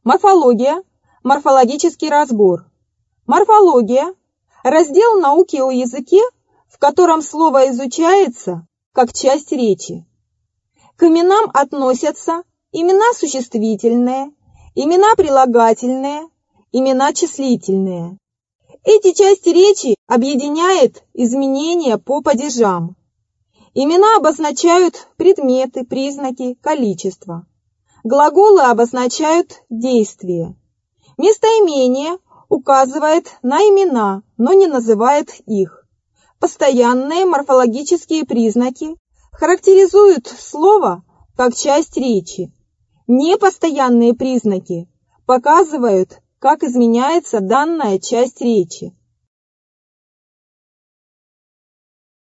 Морфология, морфологический разбор. Морфология – раздел науки о языке, в котором слово изучается как часть речи. К именам относятся имена существительные, имена прилагательные, имена числительные. Эти части речи объединяет изменения по падежам. Имена обозначают предметы, признаки, количество. Глаголы обозначают действия. Местоимение указывает на имена, но не называет их. Постоянные морфологические признаки характеризуют слово как часть речи. Непостоянные признаки показывают, как изменяется данная часть речи.